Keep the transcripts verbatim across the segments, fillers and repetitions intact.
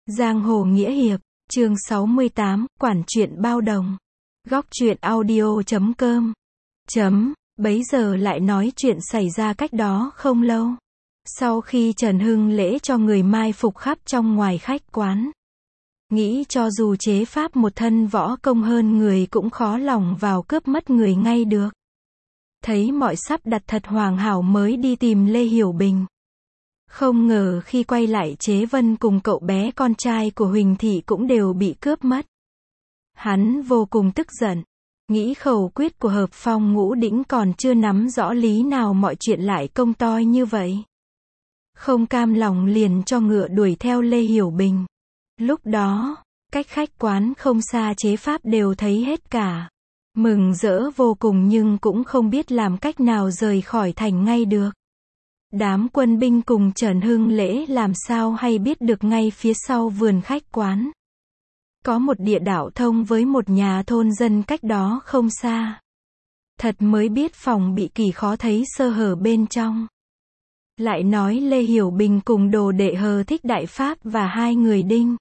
Giang hồ nghĩa hiệp, chương sáu mươi tám, quản truyện bao đồng. Góc truyện audio chấm com. Chấm, bấy giờ lại nói chuyện xảy ra cách đó không lâu. Sau khi Trần Hưng lễ cho người mai phục khắp trong ngoài khách quán. Nghĩ cho dù chế pháp một thân võ công hơn người cũng khó lòng vào cướp mất người ngay được. Thấy mọi sắp đặt thật hoàn hảo mới đi tìm Lê Hiểu Bình. Không ngờ khi quay lại Chế Vân cùng cậu bé con trai của Huỳnh Thị cũng đều bị cướp mất. Hắn vô cùng tức giận. Nghĩ khẩu quyết của Hợp Phong Ngũ Đỉnh còn chưa nắm rõ lý nào mọi chuyện lại công toi như vậy. Không cam lòng liền cho ngựa đuổi theo Lê Hiểu Bình. Lúc đó, cách khách quán không xa Chế Pháp đều thấy hết cả. Mừng rỡ vô cùng nhưng cũng không biết làm cách nào rời khỏi thành ngay được. Đám quân binh cùng Trần Hưng lễ làm sao hay biết được ngay phía sau vườn khách quán. Có một địa đạo thông với một nhà thôn dân cách đó không xa. Thật mới biết phòng bị kỳ khó thấy sơ hở bên trong. Lại nói Lê Hiểu Bình cùng đồ đệ Hờ Thích Đại Pháp và hai người Đinh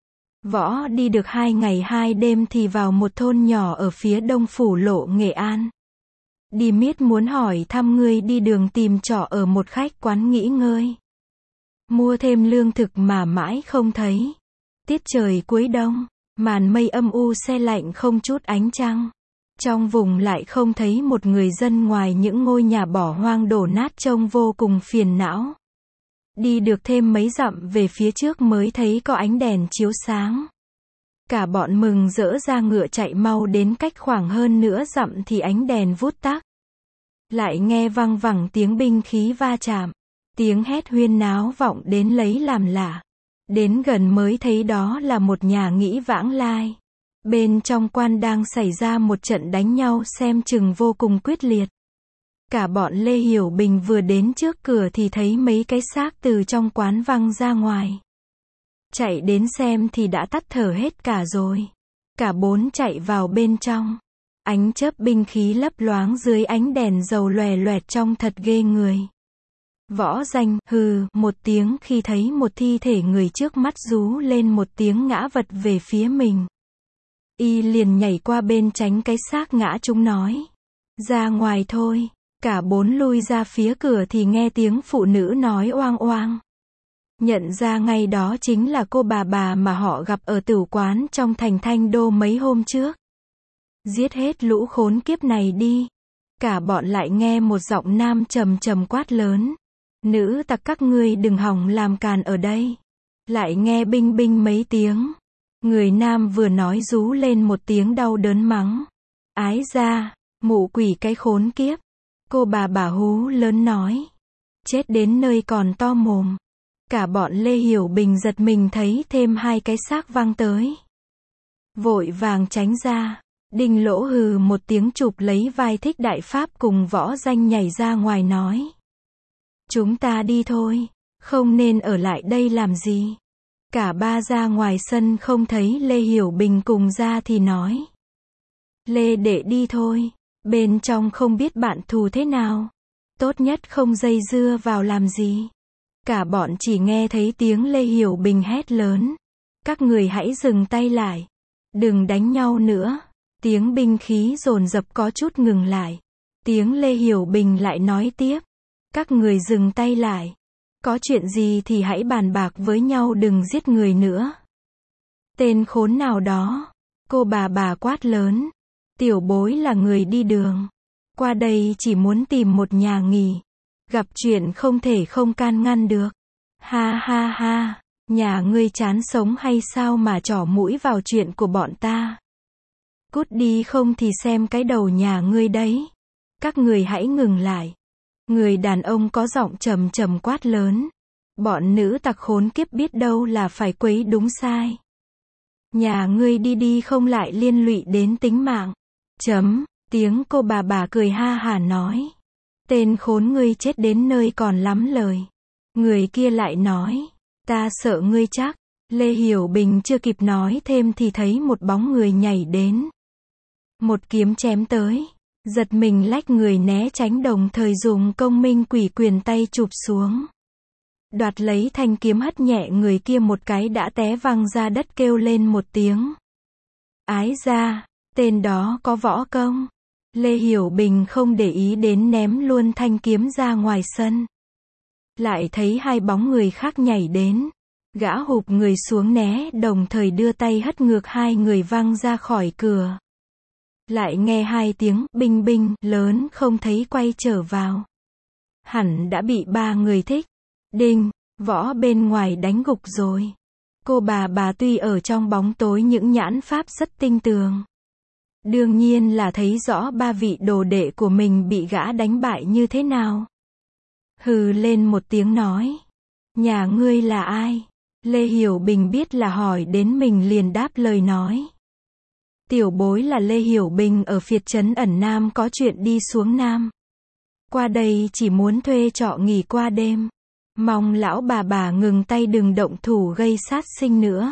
Võ đi được hai ngày hai đêm thì vào một thôn nhỏ ở phía đông phủ lộ Nghệ An. Đi miết muốn hỏi thăm người đi đường tìm trọ ở một khách quán nghỉ ngơi. Mua thêm lương thực mà mãi không thấy. Tiết trời cuối đông, màn mây âm u se lạnh không chút ánh trăng. Trong vùng lại không thấy một người dân ngoài những ngôi nhà bỏ hoang đổ nát trông vô cùng phiền não. Đi được thêm mấy dặm về phía trước mới thấy có ánh đèn chiếu sáng. Cả bọn mừng rỡ ra ngựa chạy mau đến cách khoảng hơn nửa dặm thì ánh đèn vút tắt. Lại nghe văng vẳng tiếng binh khí va chạm. Tiếng hét huyên náo vọng đến lấy làm lạ. Đến gần mới thấy đó là một nhà nghỉ vãng lai. Bên trong quan đang xảy ra một trận đánh nhau xem chừng vô cùng quyết liệt. Cả bọn Lê Hiểu Bình vừa đến trước cửa thì thấy mấy cái xác từ trong quán văng ra ngoài. Chạy đến xem thì đã tắt thở hết cả rồi. Cả bốn chạy vào bên trong. Ánh chớp binh khí lấp loáng dưới ánh đèn dầu lòe loẹt trông thật ghê người. Võ Danh hừ một tiếng khi thấy một thi thể người trước mắt rú lên một tiếng ngã vật về phía mình. Y liền nhảy qua bên tránh cái xác ngã chúng nói. Ra ngoài thôi. Cả bốn lui ra phía cửa thì nghe tiếng phụ nữ nói oang oang. Nhận ra ngay đó chính là cô bà bà mà họ gặp ở tửu quán trong thành Thanh Đô mấy hôm trước. Giết hết lũ khốn kiếp này đi. Cả bọn lại nghe một giọng nam trầm trầm quát lớn. Nữ tặc các ngươi đừng hòng làm càn ở đây. Lại nghe binh binh mấy tiếng. Người nam vừa nói rú lên một tiếng đau đớn mắng. Ái ra, mụ quỷ cái khốn kiếp. Cô bà bà hú lớn nói. Chết đến nơi còn to mồm. Cả bọn Lê Hiểu Bình giật mình thấy thêm hai cái xác văng tới. Vội vàng tránh ra. Đinh Lỗ hừ một tiếng chụp lấy vai Thích Đại Pháp cùng Võ Danh nhảy ra ngoài nói. Chúng ta đi thôi. Không nên ở lại đây làm gì. Cả ba ra ngoài sân không thấy Lê Hiểu Bình cùng ra thì nói. Lê đệ đi thôi. Bên trong không biết bạn thù thế nào. Tốt nhất không dây dưa vào làm gì. Cả bọn chỉ nghe thấy tiếng Lê Hiểu Bình hét lớn. Các người hãy dừng tay lại. Đừng đánh nhau nữa. Tiếng binh khí dồn dập có chút ngừng lại. Tiếng Lê Hiểu Bình lại nói tiếp. Các người dừng tay lại. Có chuyện gì thì hãy bàn bạc với nhau đừng giết người nữa. Tên khốn nào đó. Cô bà bà quát lớn. Tiểu bối là người đi đường. Qua đây chỉ muốn tìm một nhà nghỉ. Gặp chuyện không thể không can ngăn được. Ha ha ha. Nhà ngươi chán sống hay sao mà trỏ mũi vào chuyện của bọn ta. Cút đi không thì xem cái đầu nhà ngươi đấy. Các người hãy ngừng lại. Người đàn ông có giọng trầm trầm quát lớn. Bọn nữ tặc khốn kiếp biết đâu là phải quấy đúng sai. Nhà ngươi đi đi không lại liên lụy đến tính mạng. Chấm, tiếng cô bà bà cười ha hả nói. Tên khốn ngươi chết đến nơi còn lắm lời. Người kia lại nói. Ta sợ ngươi chắc. Lê Hiểu Bình chưa kịp nói thêm thì thấy một bóng người nhảy đến. Một kiếm chém tới. Giật mình lách người né tránh đồng thời dùng công minh quỷ quyền tay chụp xuống. đoạt lấy thanh kiếm hất nhẹ người kia một cái đã té văng ra đất kêu lên một tiếng. Ái da, tên đó có võ công. Lê Hiểu Bình không để ý đến ném luôn thanh kiếm ra ngoài sân. Lại thấy hai bóng người khác nhảy đến. Gã hụp người xuống né đồng thời đưa tay hất ngược hai người văng ra khỏi cửa. Lại nghe hai tiếng binh binh lớn không thấy quay trở vào. Hẳn đã bị ba người thích. Đinh, võ bên ngoài đánh gục rồi. Cô bà bà tuy ở trong bóng tối những nhãn pháp rất tinh tường. Đương nhiên là thấy rõ ba vị đồ đệ của mình bị gã đánh bại như thế nào. Hừ lên một tiếng nói. Nhà ngươi là ai? Lê Hiểu Bình biết là hỏi đến mình liền đáp lời nói. Tiểu bối là Lê Hiểu Bình ở phiệt trấn ẩn Nam có chuyện đi xuống Nam. Qua đây chỉ muốn thuê trọ nghỉ qua đêm. Mong lão bà bà ngừng tay đừng động thủ gây sát sinh nữa.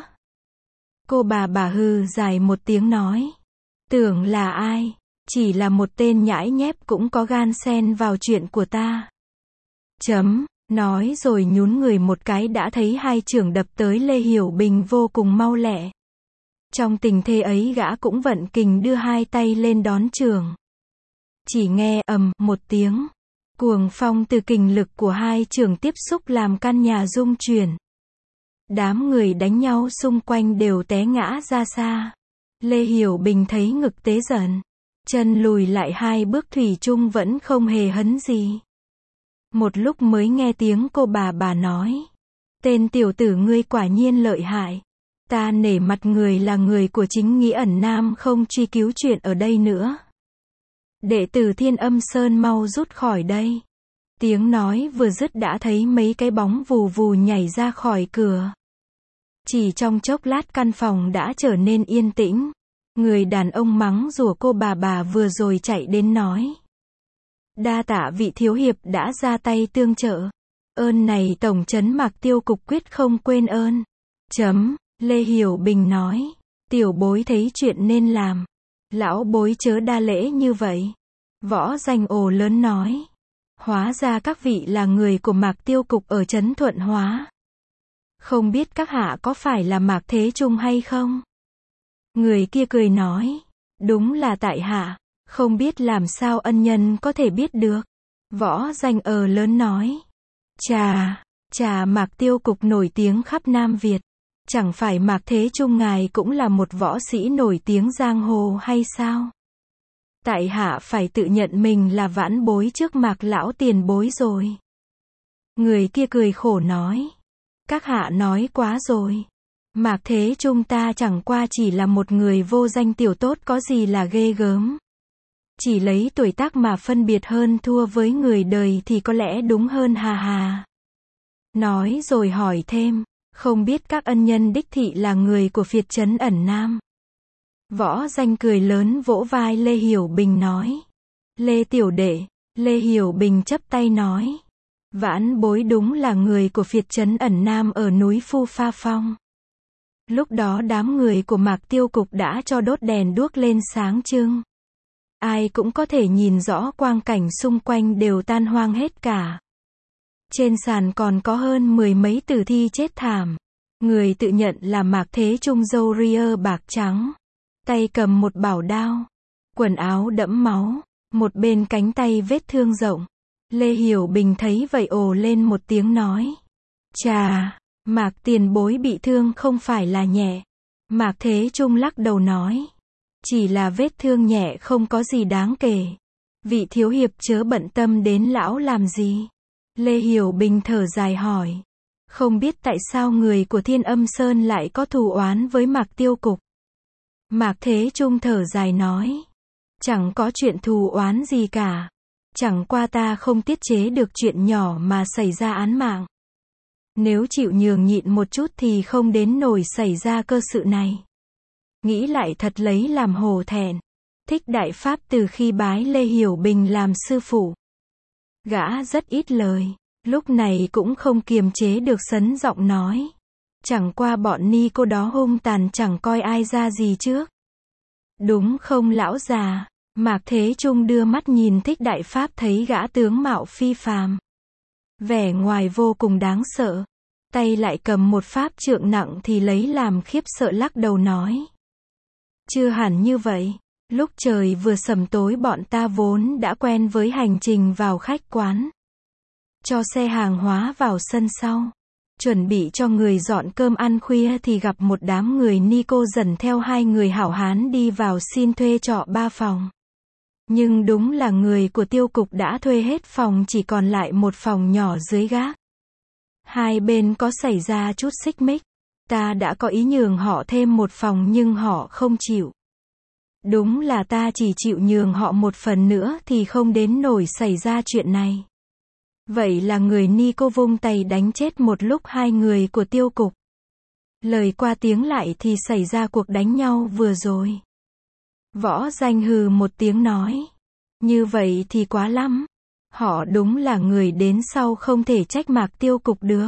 Cô bà bà hừ dài một tiếng nói. Tưởng là ai? Chỉ là một tên nhãi nhép cũng có gan xen vào chuyện của ta. Chấm, nói rồi nhún người một cái đã thấy hai chưởng đập tới Lê Hiểu Bình vô cùng mau lẹ. Trong tình thế ấy gã cũng vận kình đưa hai tay lên đón chưởng. Chỉ nghe ầm một tiếng. Cuồng phong từ kình lực của hai chưởng tiếp xúc làm căn nhà rung chuyển. Đám người đánh nhau xung quanh đều té ngã ra xa. Lê Hiểu Bình thấy ngực tế dần. Chân lùi lại hai bước thủy chung vẫn không hề hấn gì. Một lúc mới nghe tiếng cô bà bà nói. Tên tiểu tử ngươi quả nhiên lợi hại. Ta nể mặt người là người của chính nghĩa ẩn Nam không truy cứu chuyện ở đây nữa. Đệ tử Thiên Âm Sơn mau rút khỏi đây. Tiếng nói vừa dứt đã thấy mấy cái bóng vù vù nhảy ra khỏi cửa. Chỉ trong chốc lát căn phòng đã trở nên yên tĩnh. Người đàn ông mắng rủa cô bà bà vừa rồi chạy đến nói. Đa tạ vị thiếu hiệp đã ra tay tương trợ. Ơn này tổng trấn Mạc Tiêu cục quyết không quên ơn. Chấm, Lê Hiểu Bình nói. Tiểu bối thấy chuyện nên làm. Lão bối chớ đa lễ như vậy. Võ Danh ồ lớn nói. Hóa ra các vị là người của Mạc Tiêu cục ở trấn Thuận Hóa. Không biết các hạ có phải là Mạc Thế Trung hay không? Người kia cười nói. Đúng là tại hạ. Không biết làm sao ân nhân có thể biết được. Võ Danh ờ lớn nói. Chà, chà Mạc Tiêu cục nổi tiếng khắp Nam Việt. Chẳng phải Mạc Thế Trung ngài cũng là một võ sĩ nổi tiếng giang hồ hay sao? Tại hạ phải tự nhận mình là vãn bối trước Mạc lão tiền bối rồi. Người kia cười khổ nói. Các hạ nói quá rồi. Mạc Thế Trung ta chẳng qua chỉ là một người vô danh tiểu tốt có gì là ghê gớm. Chỉ lấy tuổi tác mà phân biệt hơn thua với người đời thì có lẽ đúng hơn hà hà. Nói rồi hỏi thêm. Không biết các ân nhân đích thị là người của phiệt trấn ẩn Nam. Võ Danh cười lớn vỗ vai Lê Hiểu Bình nói. Lê tiểu đệ. Lê Hiểu Bình chắp tay nói. Vãn bối đúng là người của phiệt trấn ẩn Nam ở núi Phu Pha Phong. Lúc đó đám người của Mạc Tiêu cục đã cho đốt đèn đuốc lên sáng trưng. Ai cũng có thể nhìn rõ quang cảnh xung quanh đều tan hoang hết cả. Trên sàn còn có hơn mười mấy tử thi chết thảm. Người tự nhận là Mạc Thế Trung râu ria bạc trắng. Tay cầm một bảo đao. Quần áo đẫm máu. Một bên cánh tay vết thương rộng. Lê Hiểu Bình thấy vậy ồ lên một tiếng nói. Chà, Mạc tiền bối bị thương không phải là nhẹ. Mạc Thế Trung lắc đầu nói. Chỉ là vết thương nhẹ không có gì đáng kể. Vị thiếu hiệp chớ bận tâm đến lão làm gì. Lê Hiểu Bình thở dài hỏi. Không biết tại sao người của Thiên Âm Sơn lại có thù oán với Mạc Tiêu cục. Mạc Thế Trung thở dài nói. Chẳng có chuyện thù oán gì cả. Chẳng qua ta không tiết chế được chuyện nhỏ mà xảy ra án mạng. Nếu chịu nhường nhịn một chút thì không đến nổi xảy ra cơ sự này. Nghĩ lại thật lấy làm hổ thẹn. Thích Đại Pháp từ khi bái Lê Hiểu Bình làm sư phụ. Gã rất ít lời. Lúc này cũng không kiềm chế được sấn giọng nói. Chẳng qua bọn ni cô đó hung tàn chẳng coi ai ra gì trước. Đúng không lão già? Mạc Thế Trung đưa mắt nhìn Thích Đại Pháp thấy gã tướng mạo phi phàm. Vẻ ngoài vô cùng đáng sợ. Tay lại cầm một pháp trượng nặng thì lấy làm khiếp sợ lắc đầu nói. Chưa hẳn như vậy. Lúc trời vừa sầm tối bọn ta vốn đã quen với hành trình vào khách quán. Cho xe hàng hóa vào sân sau. Chuẩn bị cho người dọn cơm ăn khuya thì gặp một đám người ni cô dần theo hai người hảo hán đi vào xin thuê trọ ba phòng. Nhưng đúng là người của tiêu cục đã thuê hết phòng, chỉ còn lại một phòng nhỏ dưới gác. Hai bên có xảy ra chút xích mích. Ta đã có ý nhường họ thêm một phòng nhưng họ không chịu. Đúng là ta chỉ chịu nhường họ một phần nữa thì không đến nổi xảy ra chuyện này. Vậy là người ni cô vung tay đánh chết một lúc hai người của tiêu cục. Lời qua tiếng lại thì xảy ra cuộc đánh nhau vừa rồi. Võ Danh hừ một tiếng nói. Như vậy thì quá lắm. Họ đúng là người đến sau, không thể trách Mạc tiêu cục được.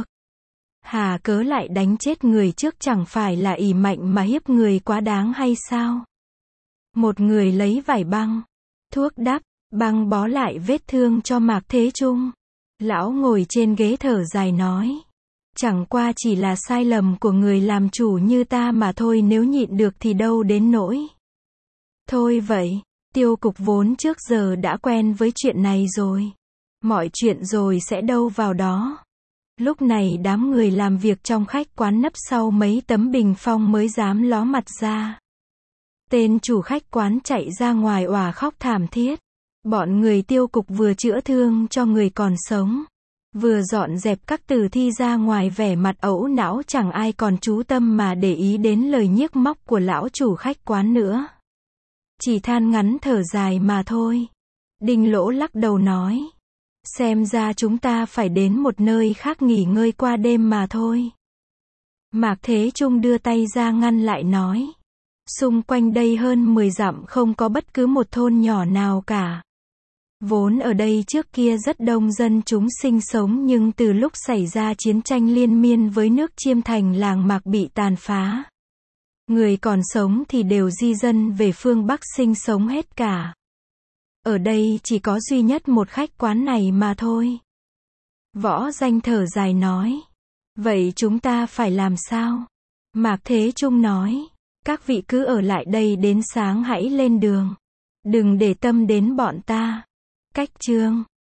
Hà cớ lại đánh chết người trước, chẳng phải là ỷ mạnh mà hiếp người quá đáng hay sao? Một người lấy vải băng, thuốc đắp, băng bó lại vết thương cho Mạc Thế Trung. Lão ngồi trên ghế thở dài nói. Chẳng qua chỉ là sai lầm của người làm chủ như ta mà thôi, nếu nhịn được thì đâu đến nỗi. Thôi vậy, tiêu cục vốn trước giờ đã quen với chuyện này rồi. Mọi chuyện rồi sẽ đâu vào đó. Lúc này đám người làm việc trong khách quán nấp sau mấy tấm bình phong mới dám ló mặt ra. Tên chủ khách quán chạy ra ngoài òa khóc thảm thiết. Bọn người tiêu cục vừa chữa thương cho người còn sống, vừa dọn dẹp các tử thi ra ngoài, vẻ mặt ẩu não, chẳng ai còn chú tâm mà để ý đến lời nhiếc móc của lão chủ khách quán nữa. Chỉ than ngắn thở dài mà thôi. Đinh Lỗ lắc đầu nói. Xem ra chúng ta phải đến một nơi khác nghỉ ngơi qua đêm mà thôi. Mạc Thế Trung đưa tay ra ngăn lại nói. Xung quanh đây hơn mười dặm không có bất cứ một thôn nhỏ nào cả. Vốn ở đây trước kia rất đông dân chúng sinh sống, nhưng từ lúc xảy ra chiến tranh liên miên với nước Chiêm, thành làng Mạc bị tàn phá. Người còn sống thì đều di dân về phương Bắc sinh sống hết cả. Ở đây chỉ có duy nhất một khách quán này mà thôi. Võ Danh thở dài nói. Vậy chúng ta phải làm sao? Mạc Thế Trung nói. Các vị cứ ở lại đây đến sáng hãy lên đường. Đừng để tâm đến bọn ta. Cách chương